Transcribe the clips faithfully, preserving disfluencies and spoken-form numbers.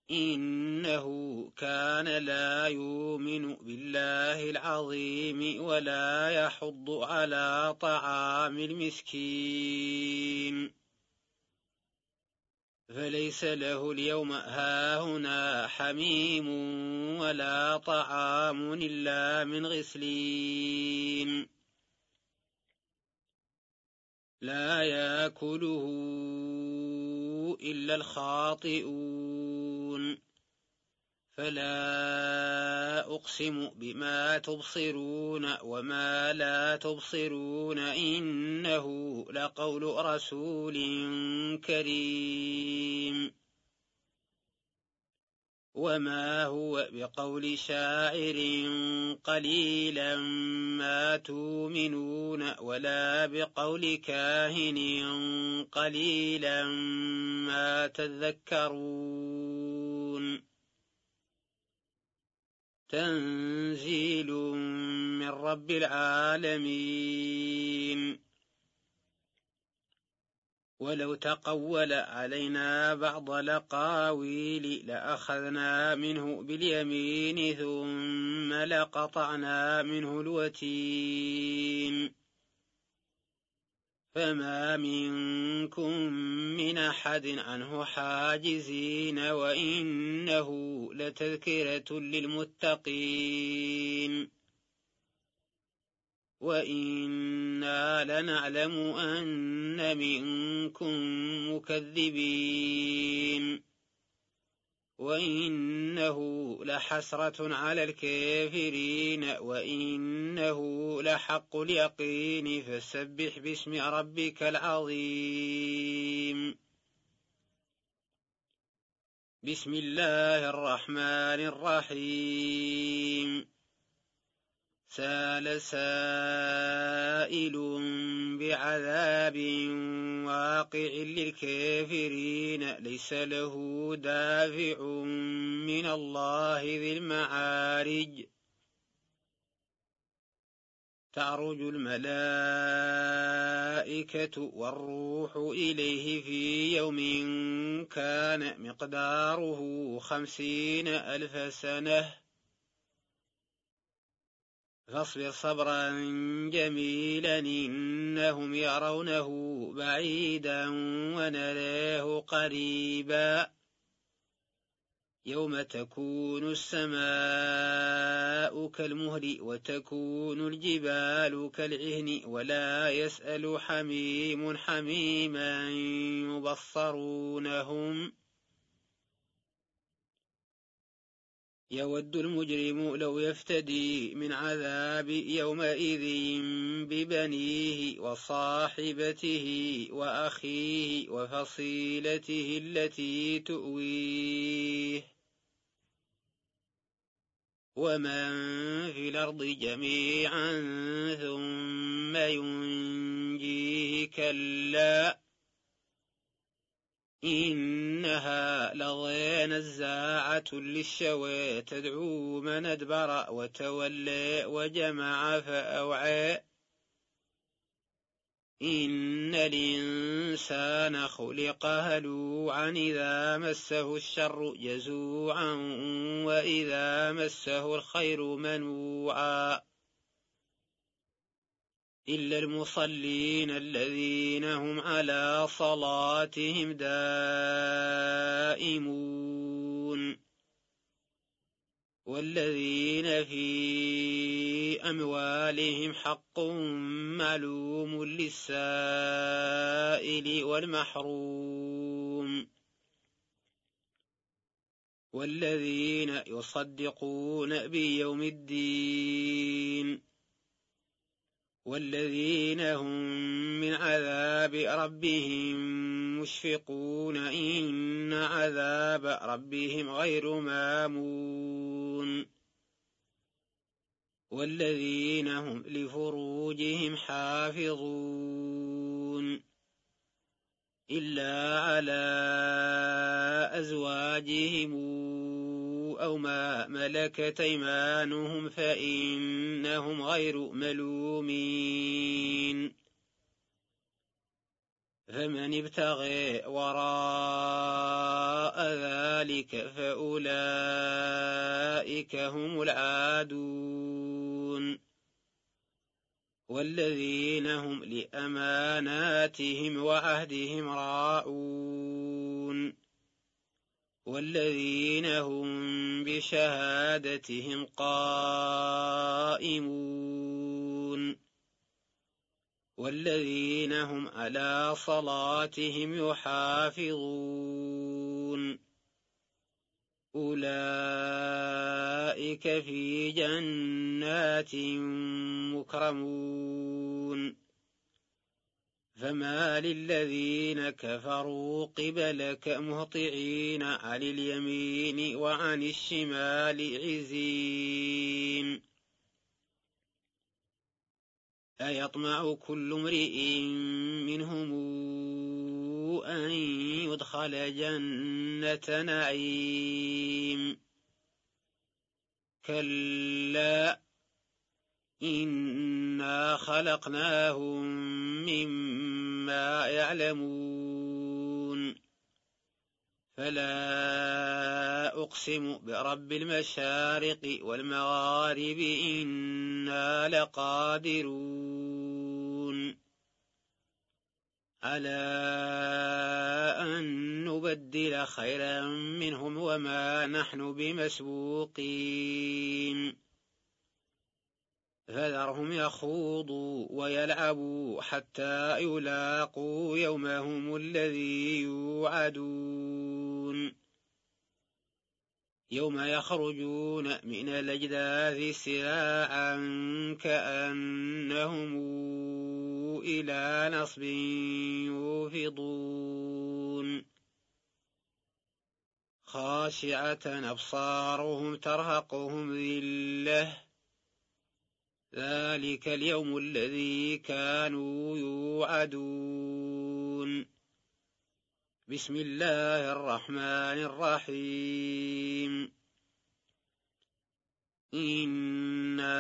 إنه كان لا يؤمن بالله العظيم ولا يحض على طعام المسكين فليس له اليوم هاهنا حميم ولا طعام إلا من غسلين لا يأكله إلا الخاطئون فلا أقسم بما تبصرون وما لا تبصرون إنه لقول رسول كريم وما هو بقول شاعر قليلا ما تؤمنون ولا بقول كاهن قليلا ما تذكرون تنزيل من رب العالمين ولو تقول علينا بعض الأقاويل لأخذنا منه باليمين ثم لقطعنا منه الوتين فما منكم من أحد عنه حاجزين وإنه لتذكرة للمتقين وإنا لنعلم أن منكم مكذبين وإنه لحسرة على الكافرين وإنه لحق اليقين فسبح باسم ربك العظيم بسم الله الرحمن الرحيم سأل سائل بعذاب واقع للكافرين ليس له دافع من الله ذي المعارج تعرج الملائكة والروح إليه في يوم كان مقداره خمسين ألف سنة فاصبر صبرا جميلا إنهم يرونه بعيدا ونراه قريبا يوم تكون السماء كالمهل وتكون الجبال كالعهن ولا يسأل حميم حميما يبصرونهم يود المجرم لو يفتدي من عذاب يومئذ ببنيه وصاحبته وأخيه وفصيلته التي تؤويه ومن في الأرض جميعا ثم ينجيه كلا إنها لظى نزاعة للشوى تدعو من أدبر وتولى وجمع فأوعى إن الإنسان خلق هلوعا إذا مسه الشر جزوعا وإذا مسه الخير منوعا إلا المصلين الذين هم على صلاتهم دائمون والذين في أموالهم حق معلوم للسائل والمحروم والذين يصدقون بيوم الدين والذين هم من عذاب ربهم مشفقون إن عذاب ربهم غير مامون والذين هم لفروجهم حافظون إلا على أزواجهم أو ما ملكت أيمانهم فإنهم غير ملومين فمن ابتغي وراء ذلك فأولئك هم العادون والذين هم لأماناتهم وعهدهم راعون والذين هم بشهادتهم قائمون والذين هم على صلاتهم يحافظون أولئك في جنات مكرمون فما للذين كفروا قبلك مهطعين عن اليمين وعن الشمال عزين أيطمع كل امرئ منهم أن يدخل جنة نعيم كلا إنا خلقناهم مما يعلمون فلا أقسم برب المشارق والمغارب إنا لقادرون على أن نبدل خيرا منهم وما نحن بمسبوقين فذرهم يخوضوا ويلعبوا حتى يلاقوا يومهم الذي يوعدون يوم يخرجون من الأجداث سراعا كأنهم إلى نصب يوفضون خاشعة أبصارهم ترهقهم ذلة ذلك اليوم الذي كانوا يوعدون بسم الله الرحمن الرحيم إنا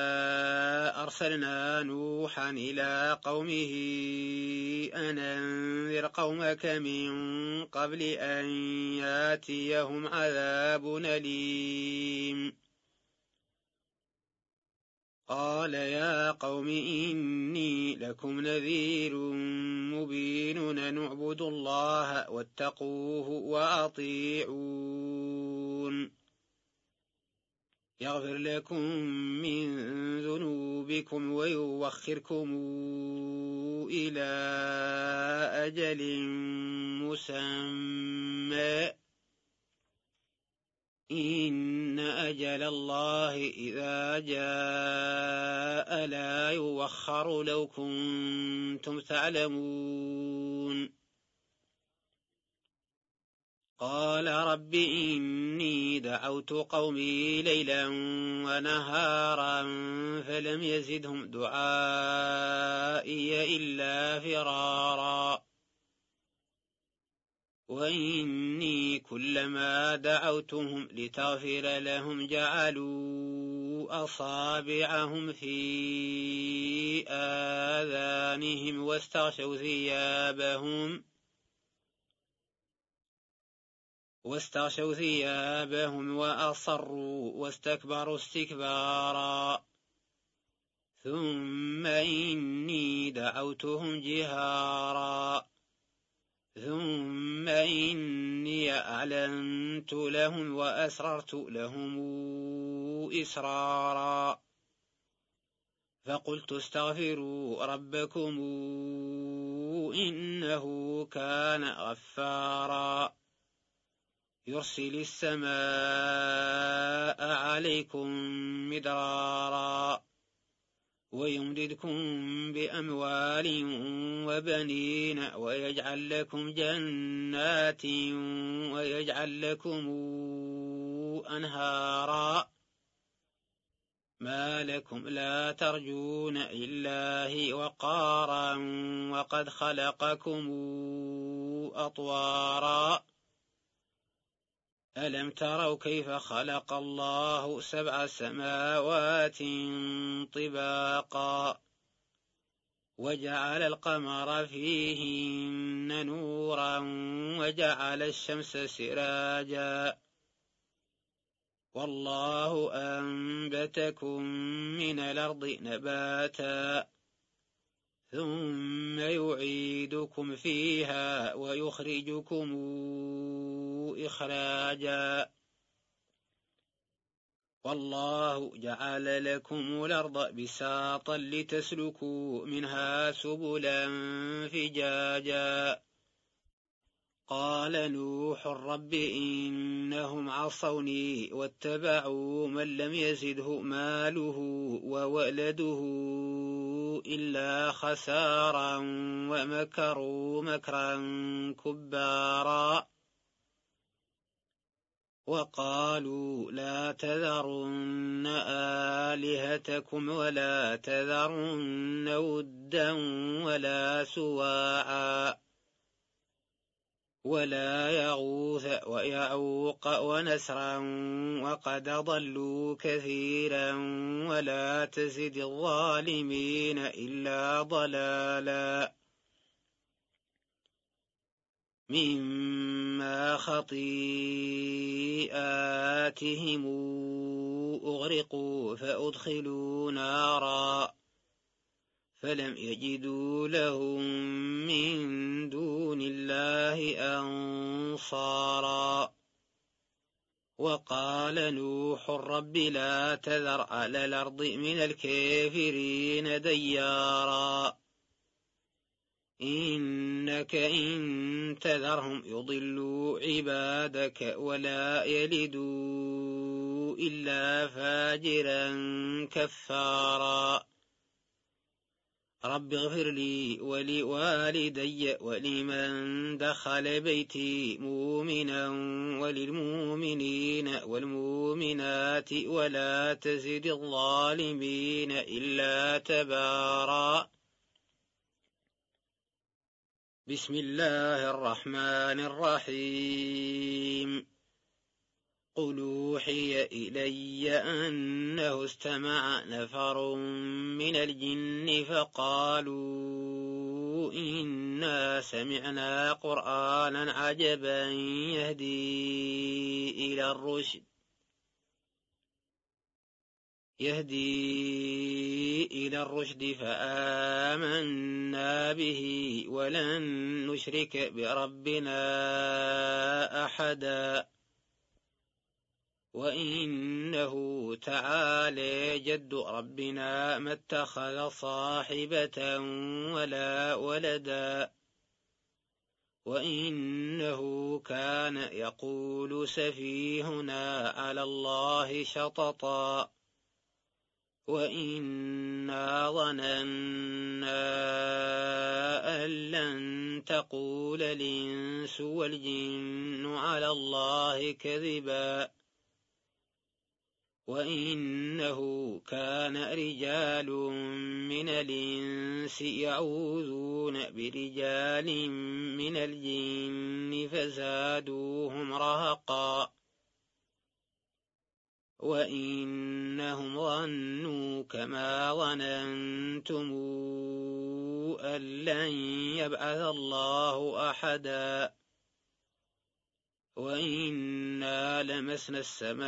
أرسلنا نوحا إلى قومه أن أنذر قومك من قبل أن ياتيهم عذاب أليم قال يا قوم إني لكم نذير مبين أن اعبدوا الله واتقوه وأطيعون يغفر لكم من ذنوبكم ويوخركم إلى أجل مسمى إن أجل الله إذا جاء لا يوخر لو كنتم تعلمون قال رب إني دعوت قومي ليلا ونهارا فلم يزدهم دعائي إلا فرارا وإني كلما دعوتهم لتغفر لهم جعلوا أصابعهم في آذانهم واستغشوا ثيابهم واستغشوا ثيابهم وأصروا واستكبروا استكبارا ثم إني دعوتهم جهارا ثم إني أعلنت لهم وأسررت لهم إسرارا فقلت استغفروا ربكم إنه كان غفارا يرسل السماء عليكم مدرارا ويمددكم بأموال وبنين ويجعل لكم جنات ويجعل لكم أنهارا ما لكم لا ترجون لله وقارا وقد خلقكم أطوارا ألم تروا كيف خلق الله سبع سماوات طباقا وجعل القمر فيهن نورا وجعل الشمس سراجا والله أنبتكم من الأرض نباتا ثم يعيدكم فيها ويخرجكم إخراجا والله جعل لكم الأرض بساطا لتسلكوا منها سبلا فجاجا قال نوح رب إنهم عصوني واتبعوا من لم يزده ماله وولده إلا خسارا ومكروا مكرا كبارا وقالوا لا تذرن آلهتكم ولا تذرن ودا ولا سواعا ولا يغوث ويعوق ونسرا وقد ضلوا كثيرا ولا تزد الظالمين إلا ضلالا مما خطيئاتهم أغرقوا فأدخلوا نارا فلم يجدوا لهم من دون الله أنصارا وقال نوح رب لا تذر على الأرض من الكافرين ديارا إنك إن تذرهم يضلوا عبادك ولا يلدوا إلا فاجرا كفارا رب اغفر لي ولوالدي ولمن دخل بيتي مؤمنا وللمؤمنين والمؤمنات ولا تزد الظالمين إلا تبارا بسم الله الرحمن الرحيم قل أوحي إلي أنه استمع نفر من الجن فقالوا إنا سمعنا قرآنا عجبا يهدي إلى الرشد يهدي إلى الرشد فآمنا به ولن نشرك بربنا أحدا وإنه تعالى جد ربنا ما اتخذ صاحبة ولا ولدا وإنه كان يقول سفيهنا على الله شططا وإنا ظننا أن لن تقول الإنس والجن على الله كذبا وإنه كان رجال من الإنس يعوذون برجال من الجن فزادوهم رهقا وإنهم ظنوا كما ظننتم أن لن يبعث الله أحدا وإنا لمسنا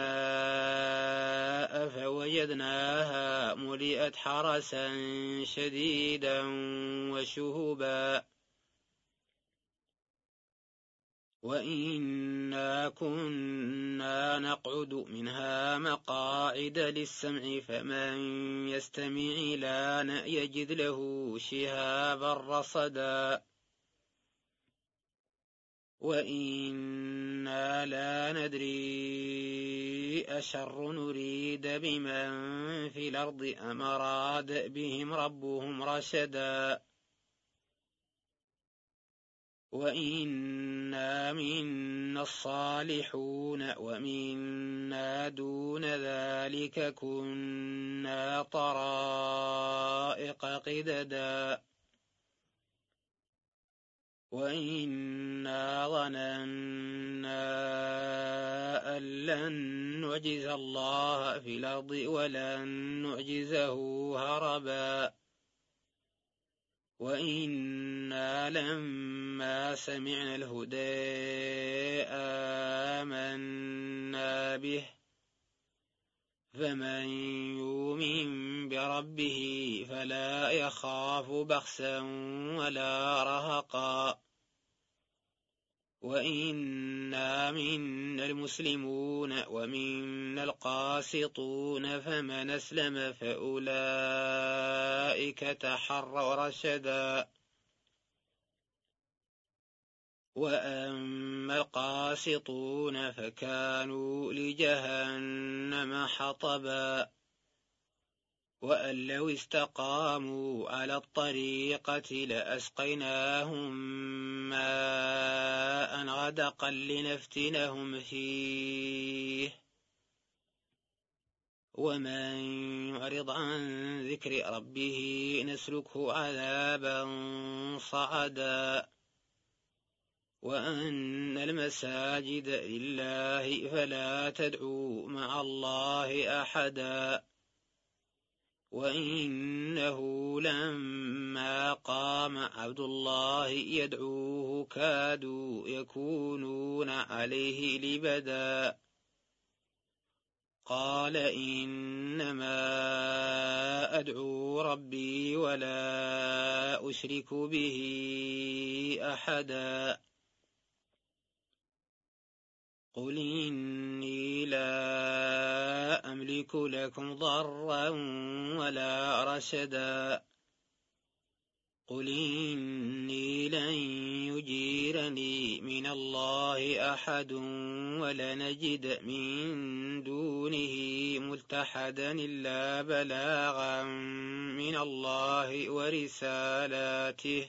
السماء فوجدناها ملئت حرسا شديدا وشهبا وإنا كنا نقعد منها مقاعد للسمع فمن يستمع لنا يجد له شهابا رصدا وإنا لا ندري أشر نريد بمن في الأرض أم أراد بهم ربهم رشدا وإنا منا الصالحون ومنا دون ذلك كنا طرائق قددا وإنا ظننا أن لن نعجز الله في الأرض ولن نعجزه هربا وإنا لما سمعنا الهدى آمنا به فمن يؤمن بربه فلا يخاف بخسا ولا رهقا وإنا منا المسلمون ومنا القاسطون فمن أسلم فأولئك تحروا رشدا وأما القاسطون فكانوا لجهنم حطبا وأن لو استقاموا على الطريقة لأسقيناهم ماء غدقا لنفتنهم فيه ومن يعرض عن ذكر ربه نسلكه عذابا صعدا وأن المساجد لله فلا تدعوا مع الله أحدا وإنه لما قام عبد الله يدعوه كادوا يكونون عليه لبدا قال إنما أدعو ربي ولا أشرك به أحدا قل إني لا أملك لكم ضرا ولا رشدا قل إني لن يجيرني من الله أحد ولنجد من دونه ملتحدا إلا بلاغا من الله ورسالاته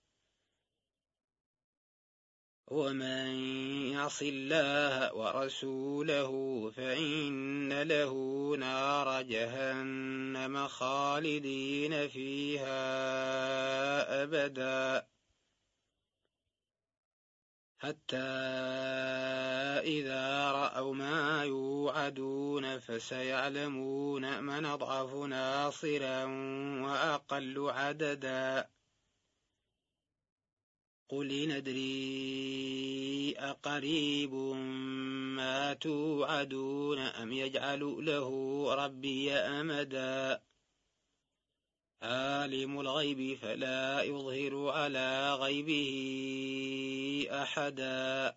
ومن يعص الله ورسوله فإن له نار جهنم خالدين فيها أبدا حتى إذا رأوا ما يوعدون فسيعلمون من أضعف ناصرا وأقل عددا قل ندري أقريب ما توعدون أم يجعل له ربي أمدا عالم الغيب فلا يظهر على غيبه أحدا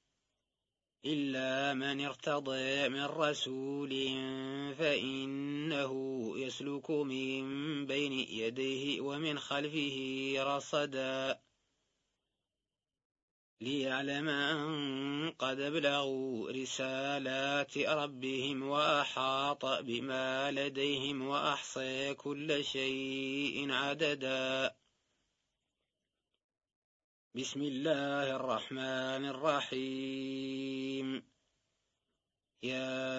إلا من ارتضى من رسول فإنه يسلك من بين يديه ومن خلفه رصدا ليعلم أن قد ابلغوا رسالات ربهم وأحاط بما لديهم وأحصى كل شيء عددا بسم الله الرحمن الرحيم يا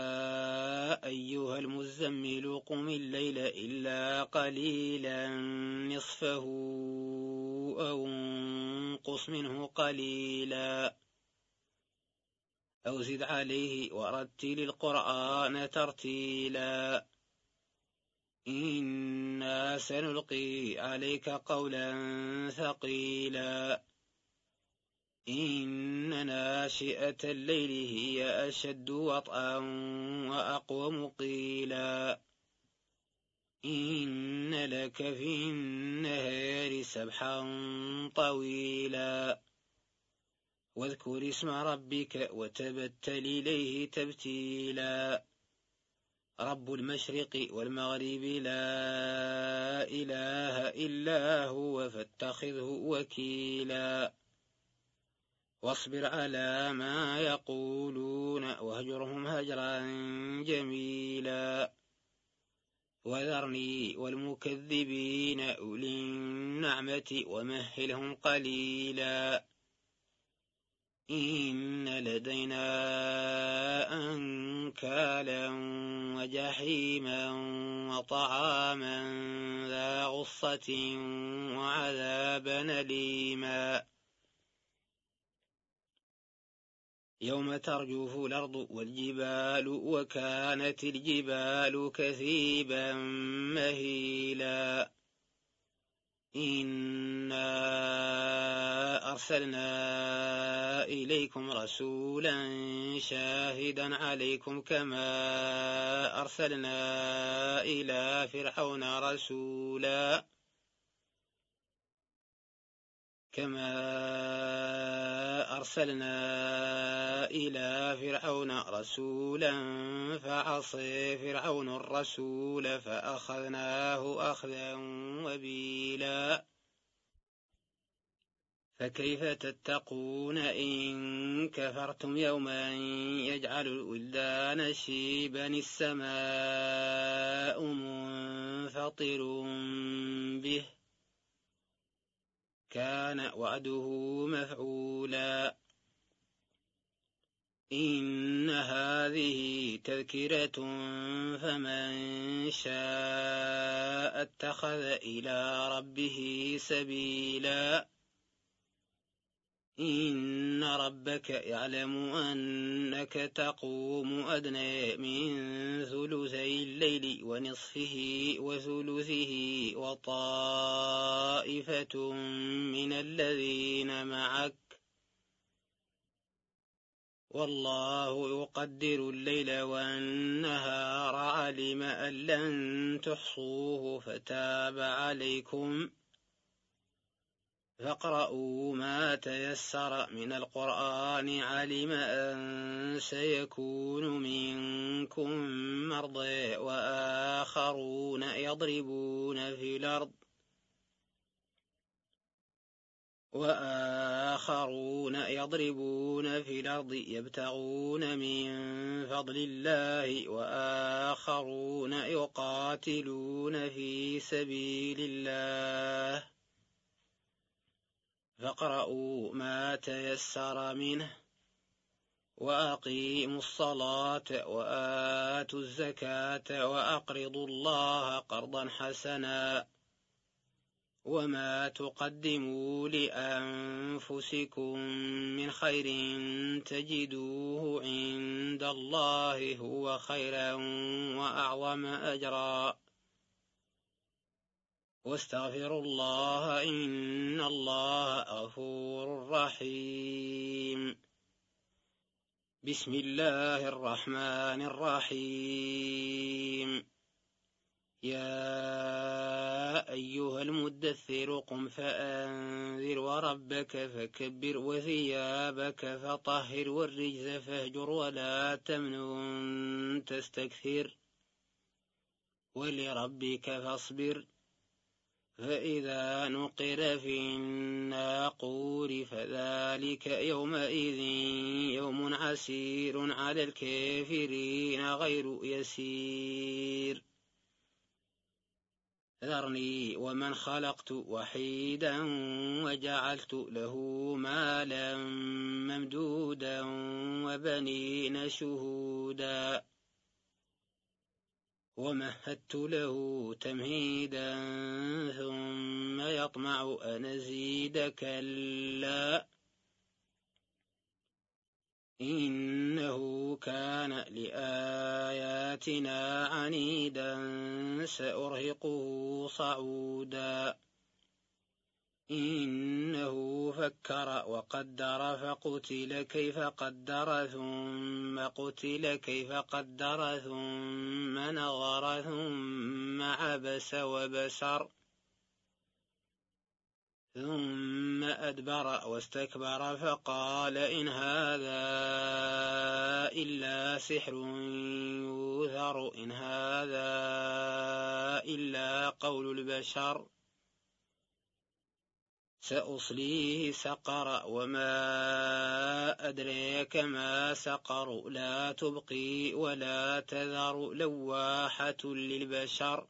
أيها المزمل قم الليل إلا قليلا نصفه أو انقص منه قليلا أو زد عليه ورتل القرآن ترتيلا إنا سنلقي عليك قولا ثقيلا إن ناشئة الليل هي أشد وطئا وأقوم قيلا إن لك في النهار سبحا طويلا واذكر اسم ربك وتبتل إليه تبتيلا رب المشرق والمغرب لا إله إلا هو فاتخذه وكيلا واصبر على ما يقولون واهجرهم هجرا جميلا وذرني والمكذبين أولي النعمة ومهلهم قليلا إن لدينا أنكالا وجحيما وطعاما ذا غصة وعذابا أليما يوم ترجف الأرض والجبال وكانت الجبال كثيبا مهيلا إنا أرسلنا إليكم رسولا شاهدا عليكم كما أرسلنا إلى فرعون رسولا كما أرسلنا إلى فرعون رسولا فعصى فرعون الرسول فأخذناه أخذا وبيلا فكيف تتقون إن كفرتم يوما يجعل الولدان شيبا السماء منفطر به كان وعده مفعولا إن هذه تذكرة فمن شاء اتخذ إلى ربه سبيلا إن ربك يعلم أنك تقوم أدنى من ثلثي الليل ونصفه وثلثه وطائفة من الذين معك والله يقدر الليل والنهار علم أن لن تحصوه فتاب عليكم فاقرؤوا ما تيسر من القرآن علم أن سيكون منكم مرضى وآخرون يضربون في الأرض وآخرون يضربون في الأرض يبتغون من فضل الله وآخرون يقاتلون في سبيل الله فاقرؤوا ما تيسر منه وأقيموا الصلاة وآتوا الزكاة وأقرضوا الله قرضا حسنا وما تقدموا لأنفسكم من خير تجدوه عند الله هو خيرا وأعظم أجرا واستغفروا الله إن الله غفور رحيم بسم الله الرحمن الرحيم يا أيها المدثر قم فأنذر وربك فكبر وثيابك فطهر والرجز فاهجر ولا تمنن تستكثر ولربك فاصبر فإذا نقر في الناقور فذلك يومئذ يوم عسير على الكافرين غير يسير ذرني ومن خلقت وحيدا وجعلت له مالا ممدودا وبنين شهودا ومهدت له تمهيدا ثم يطمع أن أزيد كلا إنه كان لآياتنا عنيدا سأرهقه صعودا إنه فكر وقدر فقتل كيف قدر ثم قتل كيف قدر ثم نظر ثم عبس وبسر ثم أدبر واستكبر فقال إن هذا إلا سحر يوثر إن هذا إلا قول البشر سأصليه سقر وما أدريك ما سقر لا تبقي ولا تذر لواحة للبشر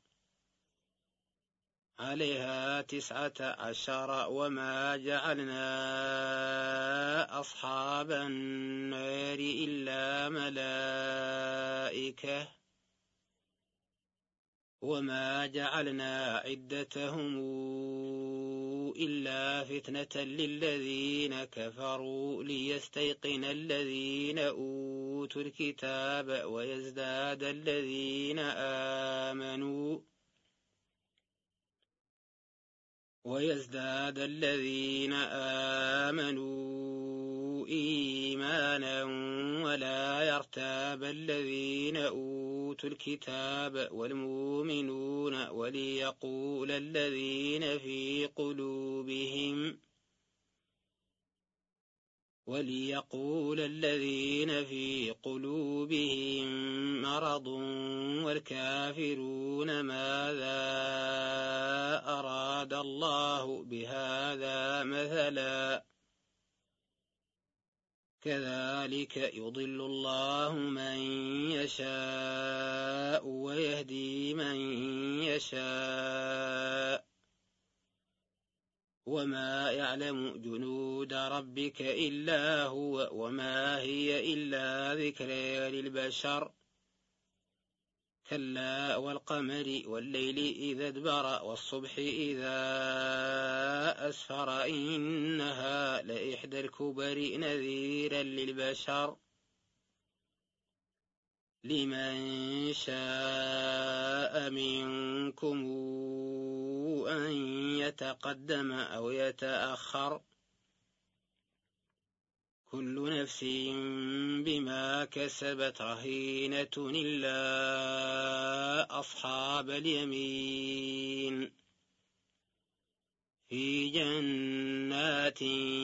عليها تسعة عشر وما جعلنا أصحاب النار إلا ملائكة وما جعلنا عدتهم إلا فتنة للذين كفروا ليستيقن الذين أوتوا الكتاب ويزداد الذين آمنوا ويزداد الذين آمنوا إيمانا ولا يرتاب الذين أوتوا الكتاب والمؤمنون وليقول الذين في قلوبهم وليقول الذين في قلوبهم مرض والكافرون ماذا أراد الله بهذا مثلا كذلك يضل الله من يشاء ويهدي من يشاء وما يعلم جنود ربك إلا هو وما هي إلا ذكرى للبشر كلا والقمر والليل إذا ادبر والصبح إذا أسفر إنها لإحدى الكبر نذيرا للبشر لمن شاء منكم أن يتقدم أو يتأخر كل نفس بما كسبت رهينة إلا أصحاب اليمين في جنات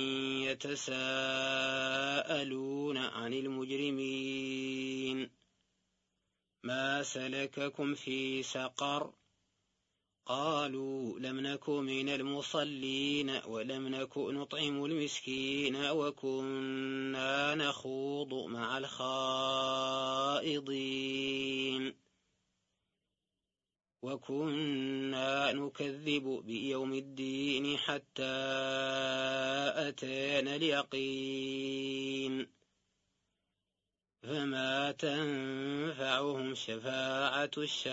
يتساءلون عن المجرمين ما سلككم في سقر قالوا لم نك من المصلين ولم نك نطعم المسكين وكنا نخوض مع الخائضين وكنا نكذب بيوم الدين حتى أتانا اليقين فما تنفعهم شفاعة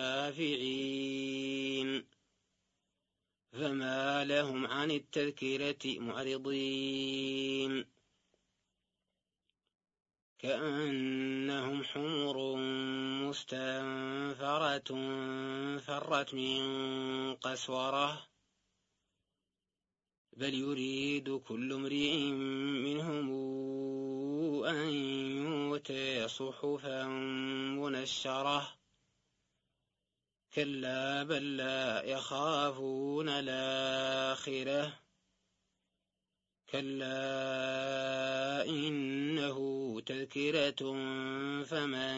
الشافعين فما لهم عن التذكرة معرضين كأنهم حمر مستنفرة فرت من قسورة بل يريد كل امرئ منهم أن يؤتى صحفا منشرة كلا بل لا يخافون الآخرة كلا إنه تذكرة فمن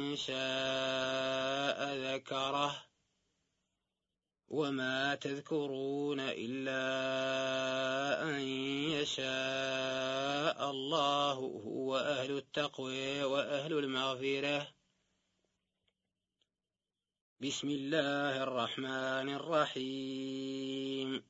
شاء ذكره وما تذكرون إلا أن يشاء الله هو أهل التقوى وأهل المغفرة بسم الله الرحمن الرحيم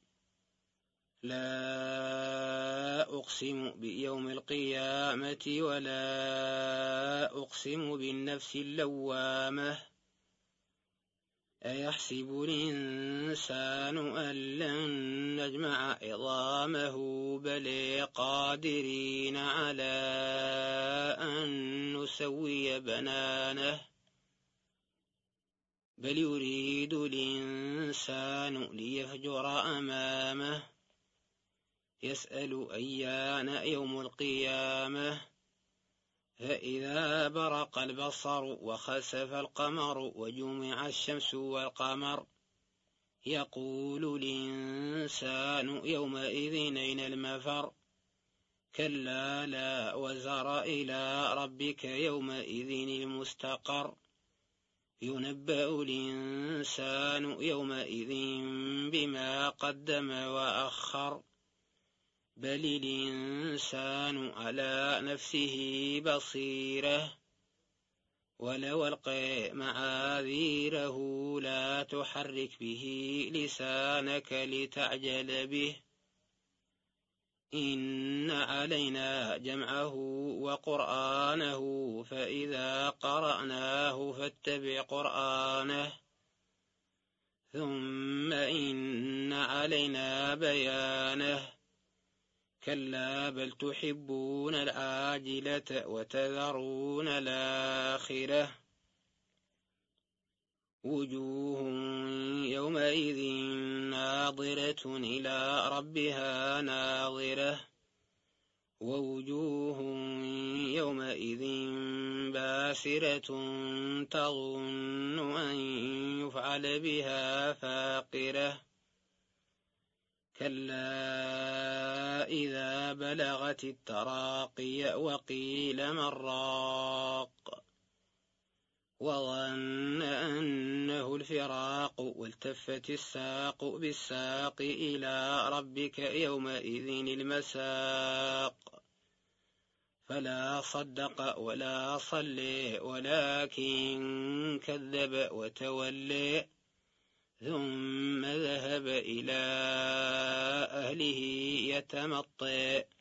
لا أقسم بيوم القيامة ولا أقسم بالنفس اللوامة أيحسب الإنسان أن لن نجمع عظامه بل قادرين على أن نسوي بنانه بل يريد الإنسان ليفجر أمامه يسأل أيان يوم القيامة فإذا برق البصر وخسف القمر وجمع الشمس والقمر يقول الإنسان يومئذ أين المفر كلا لا وزر إلى ربك يومئذ المستقر ينبأ الإنسان يومئذ بما قدم وأخر بل الإنسان على نفسه بصيرة ولو ألقى معاذيره لا تحرك به لسانك لتعجل به إن علينا جمعه وقرآنه فإذا قرأناه فاتبع قرآنه ثم إن علينا بيانه كلا بل تحبون العاجلة وتذرون الآخرة وجوه يومئذ ناظرة إلى ربها ناظرة ووجوه يومئذ باسرة تظن أن يفعل بها فاقرة كلا إذا بلغت التراقي وقيل من راق وظن أنه الفراق والتفت الساق بالساق إلى ربك يومئذ المساق فلا صدق ولا صلي ولكن كذب وتولي ثم ذهب إلى أهله يتمطى